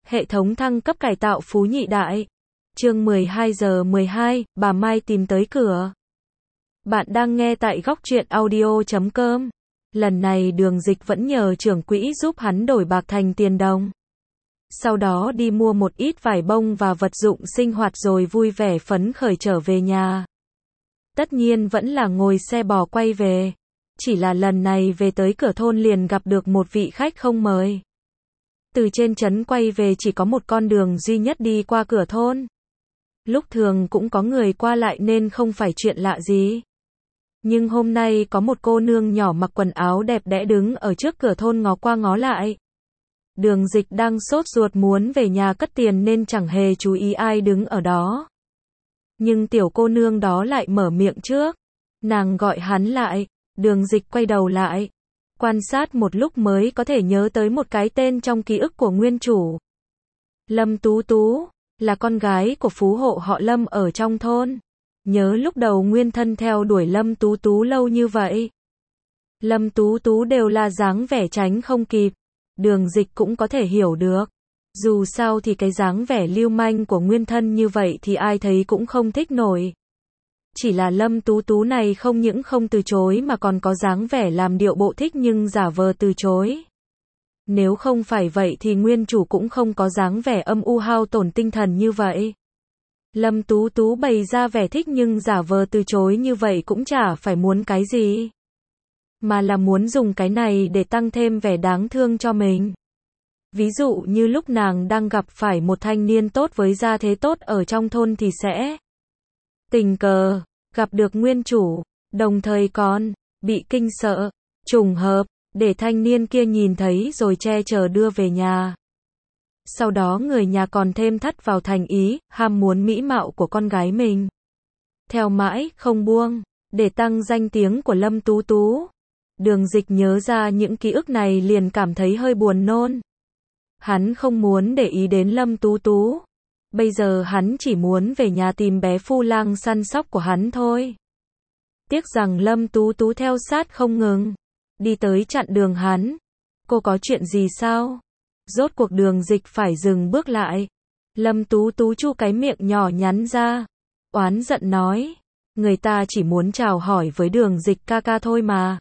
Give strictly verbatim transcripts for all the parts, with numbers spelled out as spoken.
Hệ thống thăng cấp cải tạo Phú Nhị Đại. Chương mười hai giờ mười hai, bà Mai tìm tới cửa. Bạn đang nghe tại góc truyện audio chấm com. Lần này Đường Dịch vẫn nhờ trưởng quỹ giúp hắn đổi bạc thành tiền đồng. Sau đó đi mua một ít vải bông và vật dụng sinh hoạt rồi vui vẻ phấn khởi trở về nhà. Tất nhiên vẫn là ngồi xe bò quay về. Chỉ là lần này về tới cửa thôn liền gặp được một vị khách không mời. Từ trên trấn quay về chỉ có một con đường duy nhất đi qua cửa thôn. Lúc thường cũng có người qua lại nên không phải chuyện lạ gì. Nhưng hôm nay có một cô nương nhỏ mặc quần áo đẹp đẽ đứng ở trước cửa thôn ngó qua ngó lại. Đường Dịch đang sốt ruột muốn về nhà cất tiền nên chẳng hề chú ý ai đứng ở đó. Nhưng tiểu cô nương đó lại mở miệng trước. Nàng gọi hắn lại. Đường Dịch quay đầu lại. Quan sát một lúc mới có thể nhớ tới một cái tên trong ký ức của nguyên chủ. Lâm Tú Tú, là con gái của phú hộ họ Lâm ở trong thôn. Nhớ lúc đầu nguyên thân theo đuổi Lâm Tú Tú lâu như vậy. Lâm Tú Tú đều là dáng vẻ tránh không kịp. Đường Dịch cũng có thể hiểu được. Dù sao thì cái dáng vẻ lưu manh của nguyên thân như vậy thì ai thấy cũng không thích nổi. Chỉ là Lâm Tú Tú này không những không từ chối mà còn có dáng vẻ làm điệu bộ thích nhưng giả vờ từ chối. Nếu không phải vậy thì nguyên chủ cũng không có dáng vẻ âm u hao tổn tinh thần như vậy. Lâm Tú Tú bày ra vẻ thích nhưng giả vờ từ chối như vậy cũng chả phải muốn cái gì. Mà là muốn dùng cái này để tăng thêm vẻ đáng thương cho mình. Ví dụ như lúc nàng đang gặp phải một thanh niên tốt với gia thế tốt ở trong thôn thì sẽ tình cờ gặp được nguyên chủ, đồng thời còn bị kinh sợ, trùng hợp, để thanh niên kia nhìn thấy rồi che chở đưa về nhà. Sau đó người nhà còn thêm thắt vào thành ý, ham muốn mỹ mạo của con gái mình. Theo mãi, không buông, để tăng danh tiếng của Lâm Tú Tú. Đường Dịch nhớ ra những ký ức này liền cảm thấy hơi buồn nôn. Hắn không muốn để ý đến Lâm Tú Tú. Bây giờ hắn chỉ muốn về nhà tìm bé phu lang săn sóc của hắn thôi. Tiếc rằng Lâm Tú Tú theo sát không ngừng. Đi tới chặn đường hắn. Cô có chuyện gì sao? Rốt cuộc Đường Dịch phải dừng bước lại. Lâm Tú Tú chu cái miệng nhỏ nhắn ra. Oán giận nói. Người ta chỉ muốn chào hỏi với Đường Dịch ca ca thôi mà.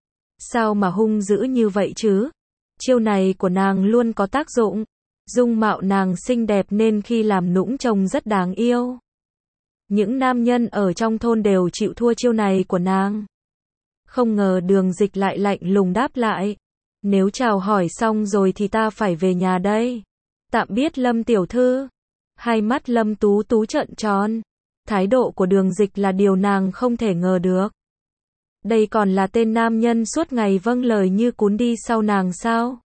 Sao mà hung dữ như vậy chứ? Chiêu này của nàng luôn có tác dụng. Dung mạo nàng xinh đẹp nên khi làm nũng trông rất đáng yêu. Những nam nhân ở trong thôn đều chịu thua chiêu này của nàng. Không ngờ Đường Dịch lại lạnh lùng đáp lại. Nếu chào hỏi xong rồi thì ta phải về nhà đây. Tạm biết Lâm tiểu thư. Hai mắt Lâm Tú Tú trợn tròn. Thái độ của Đường Dịch là điều nàng không thể ngờ được. Đây còn là tên nam nhân suốt ngày vâng lời như cún đi sau nàng sao?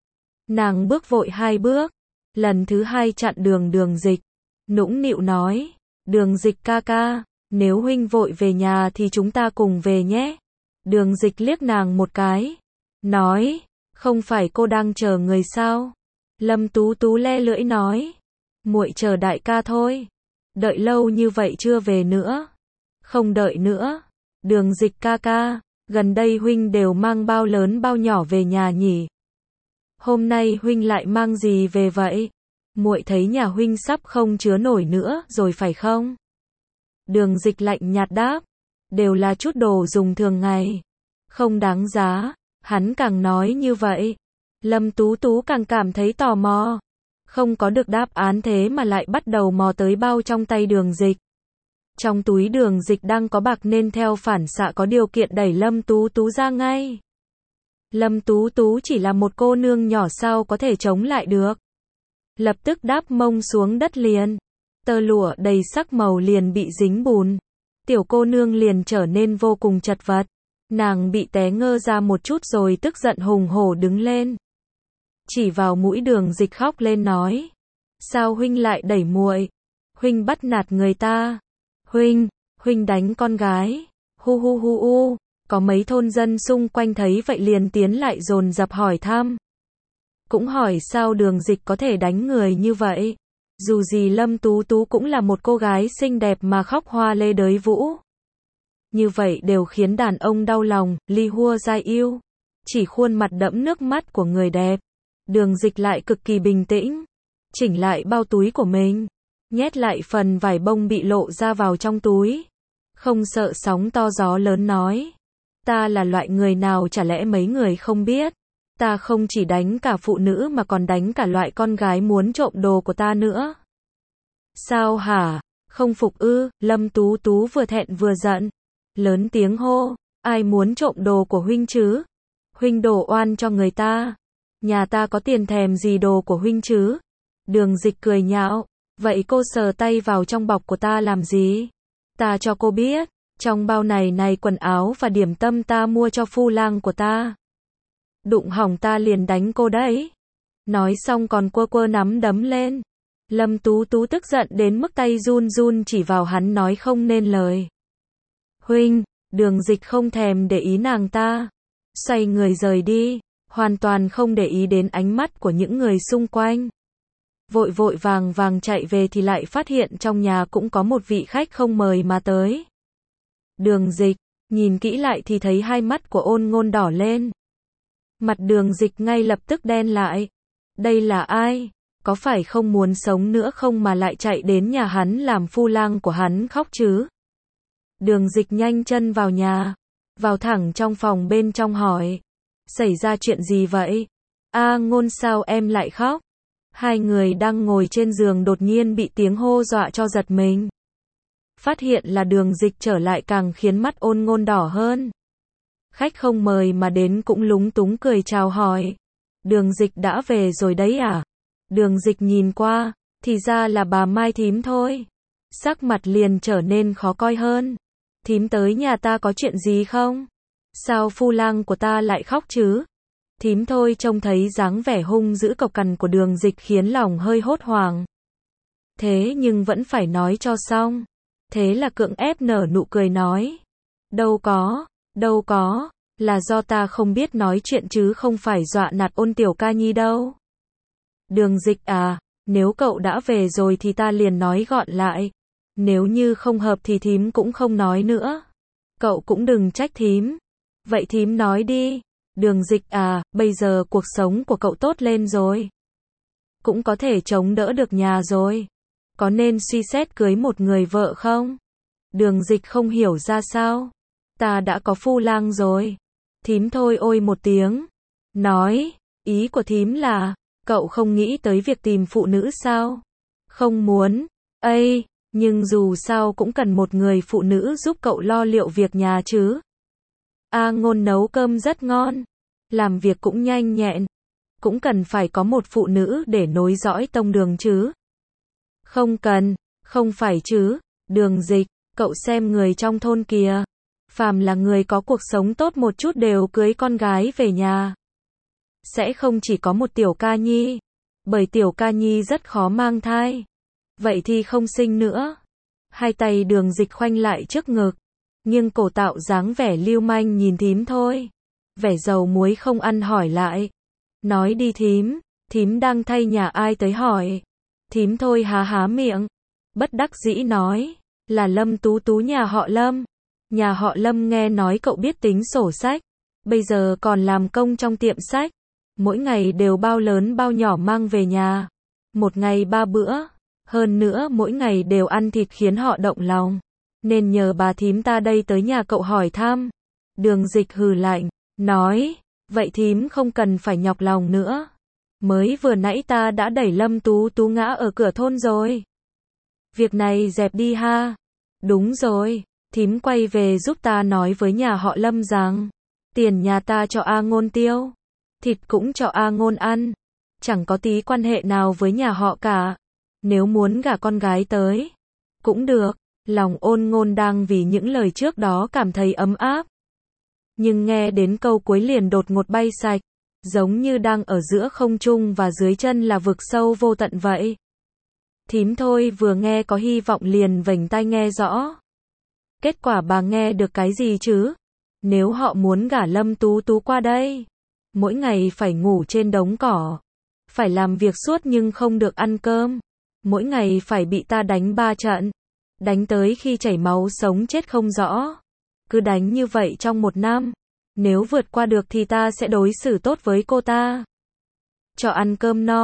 Nàng bước vội hai bước. Lần thứ hai chặn đường Đường Dịch. Nũng nịu nói. Đường Dịch ca ca. Nếu huynh vội về nhà thì chúng ta cùng về nhé. Đường Dịch liếc nàng một cái. Nói. Không phải cô đang chờ người sao? Lâm Tú Tú le lưỡi nói. Muội chờ đại ca thôi. Đợi lâu như vậy chưa về nữa. Không đợi nữa. Đường Dịch ca ca. Gần đây huynh đều mang bao lớn bao nhỏ về nhà nhỉ? Hôm nay huynh lại mang gì về vậy? Muội thấy nhà huynh sắp không chứa nổi nữa rồi phải không? Đường Dịch lạnh nhạt đáp. Đều là chút đồ dùng thường ngày. Không đáng giá. Hắn càng nói như vậy. Lâm Tú Tú càng cảm thấy tò mò. Không có được đáp án thế mà lại bắt đầu mò tới bao trong tay Đường Dịch. Trong túi Đường Dịch đang có bạc nên theo phản xạ có điều kiện đẩy Lâm Tú Tú ra ngay. Lâm Tú Tú chỉ là một cô nương nhỏ sao có thể chống lại được. Lập tức đáp mông xuống đất liền. Tơ lụa đầy sắc màu liền bị dính bùn. Tiểu cô nương liền trở nên vô cùng chật vật. Nàng bị té ngơ ra một chút rồi tức giận hùng hổ đứng lên. Chỉ vào mũi Đường Dịch khóc lên nói. Sao huynh lại đẩy muội? Huynh bắt nạt người ta. Huynh, huynh đánh con gái. Hu hu hu u. Có mấy thôn dân xung quanh thấy vậy liền tiến lại dồn dập hỏi thăm. Cũng hỏi sao Đường Dịch có thể đánh người như vậy. Dù gì Lâm Tú Tú cũng là một cô gái xinh đẹp mà khóc hoa lê đới vũ. Như vậy đều khiến đàn ông đau lòng, li hua dai yêu. Chỉ khuôn mặt đẫm nước mắt của người đẹp. Đường Dịch lại cực kỳ bình tĩnh. chỉnh lại bao túi của mình, nhét lại phần vải bông bị lộ ra vào trong túi. Không sợ sóng to gió lớn nói. Ta là loại người nào chả lẽ mấy người không biết. Ta không chỉ đánh cả phụ nữ mà còn đánh cả loại con gái muốn trộm đồ của ta nữa. Sao hả? Không phục ư? Lâm Tú Tú vừa thẹn vừa giận. Lớn tiếng hô. Ai muốn trộm đồ của huynh chứ? Huynh đổ oan cho người ta. Nhà ta có tiền thèm gì đồ của huynh chứ? Đường Dịch cười nhạo. Vậy cô sờ tay vào trong bọc của ta làm gì? Ta cho cô biết. Trong bao này này quần áo và điểm tâm ta mua cho phu lang của ta. Đụng hỏng ta liền đánh cô đấy. Nói xong còn quơ quơ nắm đấm lên. Lâm Tú Tú tức giận đến mức tay run run chỉ vào hắn nói không nên lời. Huynh, Đường Dịch không thèm để ý nàng ta. Xoay người rời đi, hoàn toàn không để ý đến ánh mắt của những người xung quanh. Vội vội vàng vàng chạy về thì lại phát hiện trong nhà cũng có một vị khách không mời mà tới. Đường Dịch, nhìn kỹ lại thì thấy hai mắt của Ôn Ngôn đỏ lên. Mặt Đường Dịch ngay lập tức đen lại. Đây là ai? Có phải không muốn sống nữa không mà lại chạy đến nhà hắn làm phu lang của hắn khóc chứ? Đường Dịch nhanh chân vào nhà, vào thẳng trong phòng bên trong hỏi. Xảy ra chuyện gì vậy? A Ngôn sao em lại khóc? Hai người đang ngồi trên giường đột nhiên bị tiếng hô dọa cho giật mình. Phát hiện là Đường Dịch trở lại càng khiến mắt Ôn Ngôn đỏ hơn. Khách không mời mà đến cũng lúng túng cười chào hỏi. Đường Dịch đã về rồi đấy à? Đường Dịch nhìn qua, thì ra là bà Mai thím thôi. Sắc mặt liền trở nên khó coi hơn. Thím tới nhà ta có chuyện gì không? Sao phu lang của ta lại khóc chứ? Thím thôi trông thấy dáng vẻ hung dữ cộc cằn của Đường Dịch khiến lòng hơi hốt hoảng. Thế nhưng vẫn phải nói cho xong. Thế là cưỡng ép nở nụ cười nói. Đâu có, đâu có, là do ta không biết nói chuyện chứ không phải dọa nạt Ôn tiểu ca nhi đâu. Đường Dịch à, nếu cậu đã về rồi thì ta liền nói gọn lại. Nếu như không hợp thì thím cũng không nói nữa. Cậu cũng đừng trách thím. Vậy thím nói đi. Đường Dịch à, bây giờ cuộc sống của cậu tốt lên rồi. Cũng có thể chống đỡ được nhà rồi. Có nên suy xét cưới một người vợ không? Đường Dịch không hiểu ra sao. Ta đã có phu lang rồi. Thím thôi ôi một tiếng. Nói, ý của thím là, cậu không nghĩ tới việc tìm phụ nữ sao? Không muốn. Ây, nhưng dù sao cũng cần một người phụ nữ giúp cậu lo liệu việc nhà chứ. A Ngôn nấu cơm rất ngon. Làm việc cũng nhanh nhẹn. Cũng cần phải có một phụ nữ để nối dõi tông Đường chứ. Không cần, không phải chứ. Đường Dịch, cậu xem người trong thôn kìa. Phàm là người có cuộc sống tốt một chút đều cưới con gái về nhà. Sẽ không chỉ có một tiểu ca nhi. Bởi tiểu ca nhi rất khó mang thai. Vậy thì không sinh nữa. Hai tay Đường Dịch khoanh lại trước ngực. Nhưng cổ tạo dáng vẻ lưu manh nhìn thím thôi. Vẻ dầu muối không ăn hỏi lại. Nói đi thím. Thím đang thay nhà ai tới hỏi. Thím thôi há há miệng. Bất đắc dĩ nói. Là Lâm Tú Tú nhà họ Lâm. Nhà họ Lâm nghe nói cậu biết tính sổ sách. Bây giờ còn làm công trong tiệm sách. Mỗi ngày đều bao lớn bao nhỏ mang về nhà. Một ngày ba bữa. Hơn nữa mỗi ngày đều ăn thịt khiến họ động lòng. Nên nhờ bà thím ta đây tới nhà cậu hỏi thăm. Đường Dịch hừ lạnh. Nói. Vậy thím không cần phải nhọc lòng nữa. Mới vừa nãy ta đã đẩy Lâm Tú Tú ngã ở cửa thôn rồi. Việc này dẹp đi ha. Đúng rồi. Thím quay về giúp ta nói với nhà họ Lâm rằng. Tiền nhà ta cho A Ngôn tiêu. Thịt cũng cho A Ngôn ăn. Chẳng có tí quan hệ nào với nhà họ cả. Nếu muốn gả con gái tới. Cũng được. Lòng Ôn Ngôn đang vì những lời trước đó cảm thấy ấm áp. Nhưng nghe đến câu cuối liền đột ngột bay sạch. Giống như đang ở giữa không trung và dưới chân là vực sâu vô tận vậy. Thím thôi vừa nghe có hy vọng liền vểnh tai nghe rõ. Kết quả bà nghe được cái gì chứ? Nếu họ muốn gả Lâm Tú Tú qua đây. Mỗi ngày phải ngủ trên đống cỏ. Phải làm việc suốt nhưng không được ăn cơm. Mỗi ngày phải bị ta đánh ba trận. Đánh tới khi chảy máu sống chết không rõ. Cứ đánh như vậy trong một năm. Nếu vượt qua được thì ta sẽ đối xử tốt với cô ta. Cho ăn cơm no.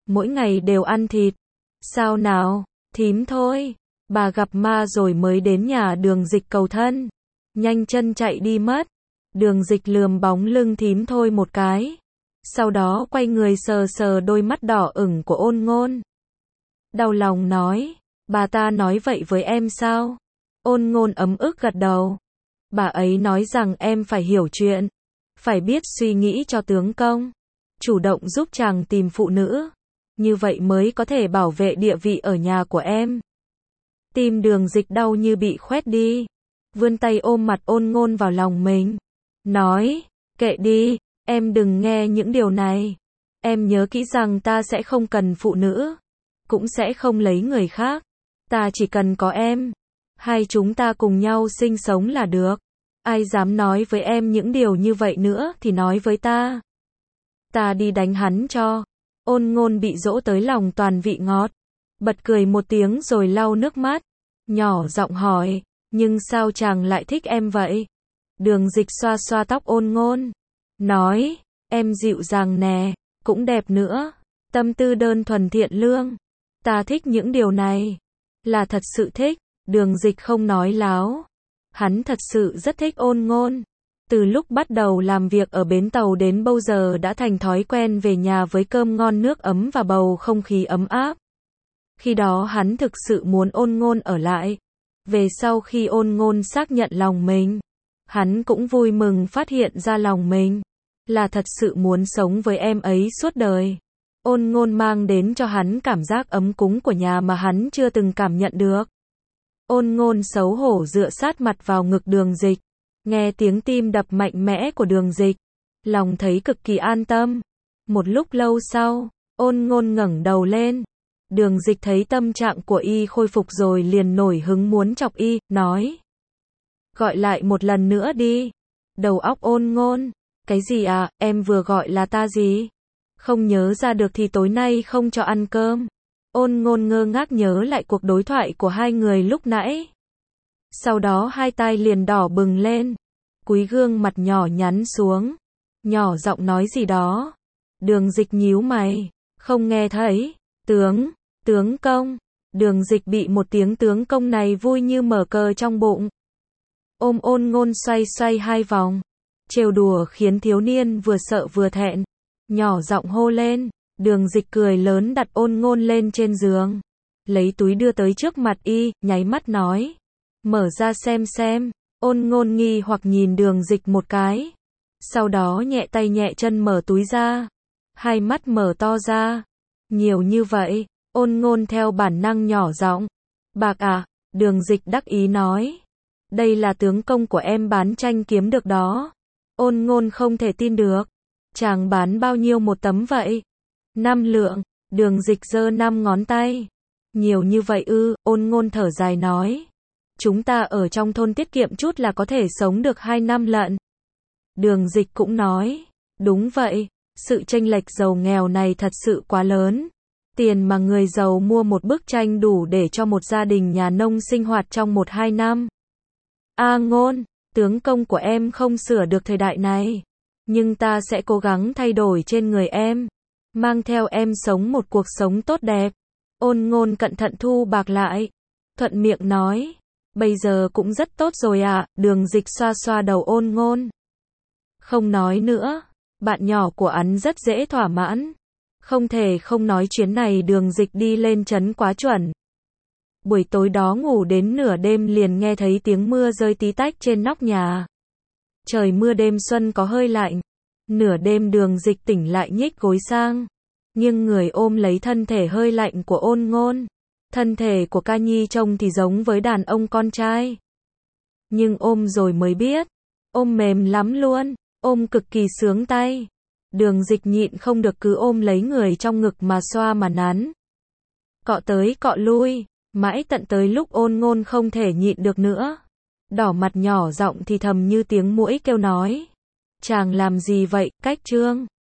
mỗi ngày đều ăn thịt. Sao nào, thím thôi, bà gặp ma rồi mới đến nhà Đường Dịch cầu thân. Nhanh chân chạy đi mất. Đường Dịch lườm bóng lưng thím thôi một cái. Sau đó quay người sờ sờ đôi mắt đỏ ửng của Ôn Ngôn. Đau lòng nói, bà ta nói vậy với em sao? Ôn Ngôn ấm ức gật đầu. Bà ấy nói rằng em phải hiểu chuyện, phải biết suy nghĩ cho tướng công, chủ động giúp chàng tìm phụ nữ, như vậy mới có thể bảo vệ địa vị ở nhà của em. Tim Đường Dịch đau như bị khoét đi, vươn tay ôm mặt Ôn Ngôn vào lòng mình, nói, kệ đi, em đừng nghe những điều này. Em nhớ kỹ rằng ta sẽ không cần phụ nữ, cũng sẽ không lấy người khác. Ta chỉ cần có em. Hai chúng ta cùng nhau sinh sống là được. Ai dám nói với em những điều như vậy nữa thì nói với ta. Ta đi đánh hắn cho. Ôn Ngôn bị dỗ tới lòng toàn vị ngọt. Bật cười một tiếng rồi lau nước mắt. Nhỏ giọng hỏi, nhưng sao chàng lại thích em vậy? Đường Dịch xoa xoa tóc Ôn Ngôn. Nói, em dịu dàng nè, cũng đẹp nữa. Tâm tư đơn thuần thiện lương. Ta thích những điều này. Là thật sự thích. Đường Dịch không nói láo. Hắn thật sự rất thích Ôn Ngôn. Từ lúc bắt đầu làm việc ở bến tàu đến bây giờ đã thành thói quen về nhà với cơm ngon nước ấm và bầu không khí ấm áp. Khi đó hắn thực sự muốn Ôn Ngôn ở lại. Về sau khi Ôn Ngôn xác nhận lòng mình, hắn cũng vui mừng phát hiện ra lòng mình là thật sự muốn sống với em ấy suốt đời. Ôn Ngôn mang đến cho hắn cảm giác ấm cúng của nhà mà hắn chưa từng cảm nhận được. Ôn Ngôn xấu hổ dựa sát mặt vào ngực Đường Dịch, nghe tiếng tim đập mạnh mẽ của Đường Dịch, lòng thấy cực kỳ an tâm. Một lúc lâu sau, Ôn Ngôn ngẩng đầu lên. Đường Dịch thấy tâm trạng của y khôi phục rồi liền nổi hứng muốn chọc y, nói. Gọi lại một lần nữa đi. Đầu óc Ôn Ngôn. Cái gì à, em vừa gọi là ta gì? Không nhớ ra được thì tối nay không cho ăn cơm. Ôn Ngôn ngơ ngác nhớ lại cuộc đối thoại của hai người lúc nãy. Sau đó hai tai liền đỏ bừng lên. Cúi gương mặt nhỏ nhắn xuống. Nhỏ giọng nói gì đó. Đường Dịch nhíu mày. Không nghe thấy. Tướng, tướng công. Đường Dịch bị một tiếng tướng công này vui như mở cờ trong bụng. Ôm Ôn Ngôn xoay xoay hai vòng. Trêu đùa khiến thiếu niên vừa sợ vừa thẹn. Nhỏ giọng hô lên. Đường Dịch cười lớn đặt Ôn Ngôn lên trên giường. Lấy túi đưa tới trước mặt y, nháy mắt nói. Mở ra xem xem. Ôn Ngôn nghi hoặc nhìn Đường Dịch một cái. Sau đó nhẹ tay nhẹ chân mở túi ra. Hai mắt mở to ra. Nhiều như vậy. Ôn Ngôn theo bản năng nhỏ giọng. Bạc à? Đường Dịch đắc ý nói. Đây là tướng công của em bán tranh kiếm được đó. Ôn Ngôn không thể tin được. Chàng bán bao nhiêu một tấm vậy? Năm lượng. Đường Dịch giơ năm ngón tay. Nhiều như vậy ư? Ôn Ngôn thở dài nói. Chúng ta ở trong thôn tiết kiệm chút là có thể sống được hai năm lận. Đường Dịch cũng nói. Đúng vậy. Sự chênh lệch giàu nghèo này thật sự quá lớn. Tiền mà người giàu mua một bức tranh đủ để cho một gia đình nhà nông sinh hoạt trong một hai năm. A Ngôn, tướng công của em không sửa được thời đại này. Nhưng ta sẽ cố gắng thay đổi trên người em. Mang theo em sống một cuộc sống tốt đẹp. Ôn Ngôn cẩn thận thu bạc lại. Thuận miệng nói. Bây giờ cũng rất tốt rồi ạ. À. Đường Dịch xoa xoa đầu Ôn Ngôn. Không nói nữa. Bạn nhỏ của hắn rất dễ thỏa mãn. Không thể không nói chuyến này Đường Dịch đi lên trấn quá chuẩn. Buổi tối đó ngủ đến nửa đêm liền nghe thấy tiếng mưa rơi tí tách trên nóc nhà. Trời mưa đêm xuân có hơi lạnh. Nửa đêm Đường Dịch tỉnh lại nhích gối sang. Nhưng người ôm lấy thân thể hơi lạnh của Ôn Ngôn. Thân thể của Ca Nhi trông thì giống với đàn ông con trai. Nhưng ôm rồi mới biết. Ôm mềm lắm luôn. Ôm cực kỳ sướng tay. Đường Dịch nhịn không được cứ ôm lấy người trong ngực mà xoa mà nắn. Cọ tới cọ lui. Mãi tận tới lúc Ôn Ngôn không thể nhịn được nữa. Đỏ mặt nhỏ giọng thì thầm như tiếng muỗi kêu nói. Chàng làm gì vậy, Cách Trương?